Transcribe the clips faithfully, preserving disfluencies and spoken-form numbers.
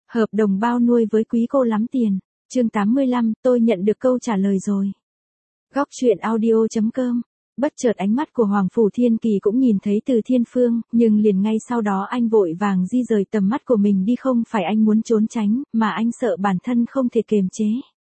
Hợp đồng bao nuôi với quý cô lắm tiền. Chương tám mươi lăm, tôi nhận được câu trả lời rồi. Góc truyện audio chấm com. Bất chợt ánh mắt của Hoàng Phủ Thiên Kỳ cũng nhìn thấy Từ Thiên Phương, nhưng liền ngay sau đó anh vội vàng di rời tầm mắt của mình đi, không phải anh muốn trốn tránh, mà anh sợ bản thân không thể kiềm chế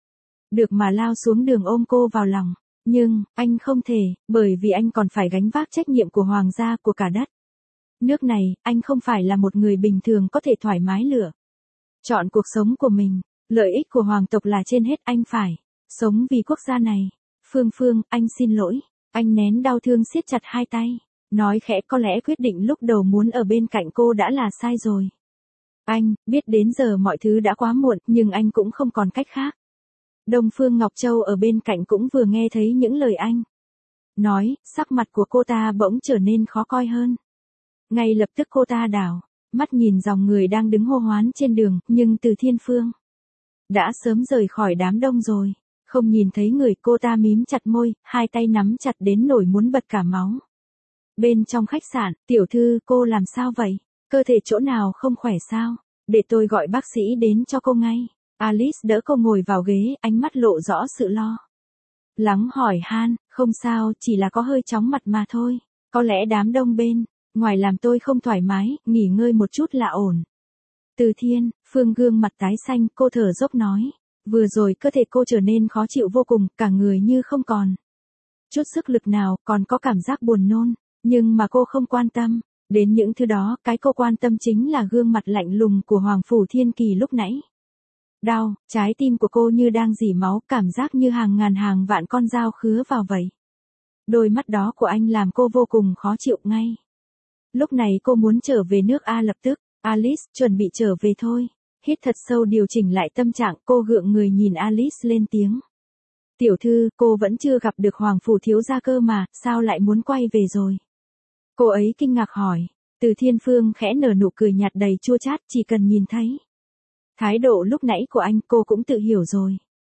được mà lao xuống đường ôm cô vào lòng. Nhưng, anh không thể, bởi vì anh còn phải gánh vác trách nhiệm của hoàng gia, của cả đất nước này. Anh không phải là một người bình thường có thể thoải mái lựa chọn cuộc sống của mình. Lợi ích của hoàng tộc là trên hết, anh phải sống vì quốc gia này. Phương Phương, anh xin lỗi. Anh nén đau thương siết chặt hai tay, nói khẽ, có lẽ quyết định lúc đầu muốn ở bên cạnh cô đã là sai rồi. Anh biết đến giờ mọi thứ đã quá muộn, nhưng anh cũng không còn cách khác. Đông Phương Ngọc Châu ở bên cạnh cũng vừa nghe thấy những lời anh nói, sắc mặt của cô ta bỗng trở nên khó coi hơn. Ngay lập tức cô ta đảo mắt nhìn dòng người đang đứng hô hoán trên đường, nhưng Từ Thiên Phương đã sớm rời khỏi đám đông rồi. Không nhìn thấy người, cô ta mím chặt môi, hai tay nắm chặt đến nỗi muốn bật cả máu. Bên trong khách sạn, tiểu thư, cô làm sao vậy? Cơ thể chỗ nào không khỏe sao? Để tôi gọi bác sĩ đến cho cô ngay. Alice đỡ cô ngồi vào ghế, ánh mắt lộ rõ sự lo lắng hỏi han. Không sao, chỉ là có hơi chóng mặt mà thôi. Có lẽ đám đông bên ngoài làm tôi không thoải mái, nghỉ ngơi một chút là ổn. Từ Thiên Phương gương mặt tái xanh, cô thở dốc nói. Vừa rồi cơ thể cô trở nên khó chịu vô cùng, cả người như không còn chút sức lực nào, còn có cảm giác buồn nôn. Nhưng mà cô không quan tâm đến những thứ đó, cái cô quan tâm chính là gương mặt lạnh lùng của Hoàng Phủ Thiên Kỳ lúc nãy. Đau, trái tim của cô như đang rỉ máu, cảm giác như hàng ngàn hàng vạn con dao khứa vào vậy. Đôi mắt đó của anh làm cô vô cùng khó chịu ngay. Lúc này cô muốn trở về nước A lập tức. Alice, chuẩn bị trở về thôi. Hít thật sâu điều chỉnh lại tâm trạng, cô gượng người nhìn Alice lên tiếng. Tiểu thư, cô vẫn chưa gặp được Hoàng Phủ thiếu gia cơ mà, sao lại muốn quay về rồi? Cô ấy kinh ngạc hỏi. Từ Thiên Phương khẽ nở nụ cười nhạt đầy chua chát, chỉ cần nhìn thấy thái độ lúc nãy của anh, cô cũng tự hiểu rồi.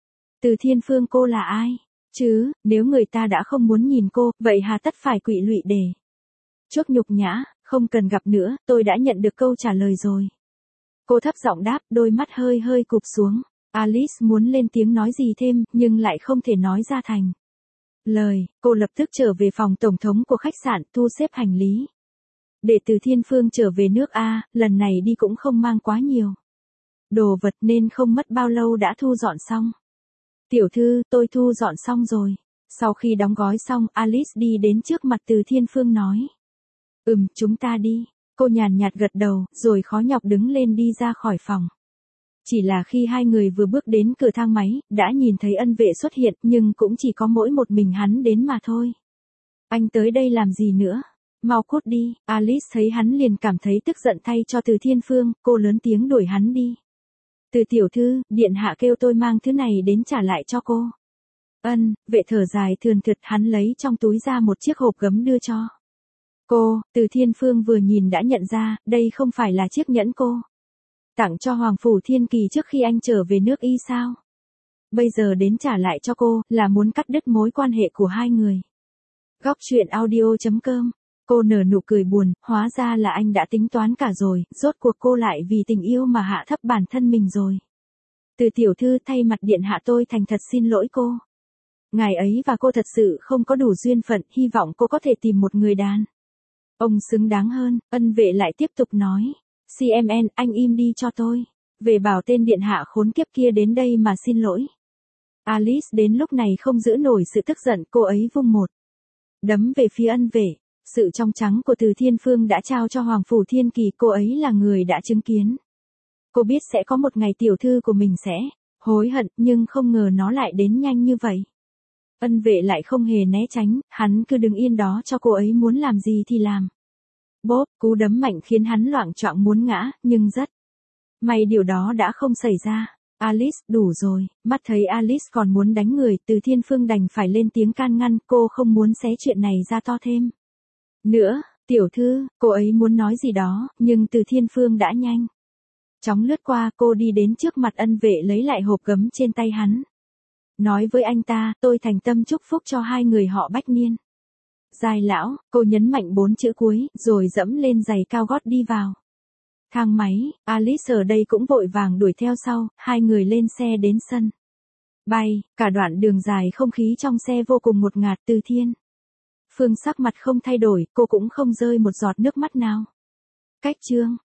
Từ Thiên Phương, cô là ai? Chứ, nếu người ta đã không muốn nhìn cô, vậy hà tất phải quỵ lụy để chuốc nhục nhã? Không cần gặp nữa, tôi đã nhận được câu trả lời rồi. Cô thấp giọng đáp, đôi mắt hơi hơi cụp xuống. Alice muốn lên tiếng nói gì thêm, nhưng lại không thể nói ra thành lời. Cô lập tức trở về phòng tổng thống của khách sạn, thu xếp hành lý để Từ Thiên Phương trở về nước A. Lần này đi cũng không mang quá nhiều đồ vật nên không mất bao lâu đã thu dọn xong. Tiểu thư, tôi thu dọn xong rồi. Sau khi đóng gói xong, Alice đi đến trước mặt Từ Thiên Phương nói. Ừm, chúng ta đi. Cô nhàn nhạt gật đầu, rồi khó nhọc đứng lên đi ra khỏi phòng. Chỉ là khi hai người vừa bước đến cửa thang máy, đã nhìn thấy ân vệ xuất hiện, nhưng cũng chỉ có mỗi một mình hắn đến mà thôi. Anh tới đây làm gì nữa? Mau cút đi. Alice thấy hắn liền cảm thấy tức giận thay cho Từ Thiên Phương, cô lớn tiếng đuổi hắn đi. Từ tiểu thư, điện hạ kêu tôi mang thứ này đến trả lại cho cô. Ân, vệ thở dài thườn thượt, hắn lấy trong túi ra một chiếc hộp gấm đưa cho cô. Từ Thiên Phương vừa nhìn đã nhận ra, đây không phải là chiếc nhẫn cô tặng cho Hoàng Phủ Thiên Kỳ trước khi anh trở về nước Y sao? Bây giờ đến trả lại cho cô, là muốn cắt đứt mối quan hệ của hai người. Góc truyện audio chấm com. Cô nở nụ cười buồn, hóa ra là anh đã tính toán cả rồi, rốt cuộc cô lại vì tình yêu mà hạ thấp bản thân mình rồi. Từ tiểu thư, thay mặt điện hạ tôi thành thật xin lỗi cô. Ngài ấy và cô thật sự không có đủ duyên phận, hy vọng cô có thể tìm một người đàn ông xứng đáng hơn. Ân vệ lại tiếp tục nói. xê em en, anh im đi cho tôi. Về bảo tên điện hạ khốn kiếp kia đến đây mà xin lỗi. Alice đến lúc này không giữ nổi sự tức giận, cô ấy vung một đấm về phía ân vệ. Sự trong trắng của Từ Thiên Phương đã trao cho Hoàng Phủ Thiên Kỳ, cô ấy là người đã chứng kiến. Cô biết sẽ có một ngày tiểu thư của mình sẽ hối hận, nhưng không ngờ nó lại đến nhanh như vậy. Ân vệ lại không hề né tránh, hắn cứ đứng yên đó cho cô ấy muốn làm gì thì làm. Bốp, cú đấm mạnh khiến hắn loạng choạng muốn ngã, nhưng rất may điều đó đã không xảy ra. Alice, đủ rồi. Mắt thấy Alice còn muốn đánh người, Từ Thiên Phương đành phải lên tiếng can ngăn, cô không muốn xé chuyện này ra to thêm nữa. Tiểu thư, cô ấy muốn nói gì đó, nhưng Từ Thiên Phương đã nhanh chóng lướt qua, cô đi đến trước mặt ân vệ lấy lại hộp gấm trên tay hắn. Nói với anh ta, tôi thành tâm chúc phúc cho hai người họ Bách Niên Giai lão. Cô nhấn mạnh bốn chữ cuối, rồi dẫm lên giày cao gót đi vào Thang máy, Alice ở đây cũng vội vàng đuổi theo sau, hai người lên xe đến sân bay, cả đoạn đường dài không khí trong xe vô cùng ngột ngạt. Từ Thiên Phương sắc mặt không thay đổi, cô cũng không rơi một giọt nước mắt nào. Cách Trương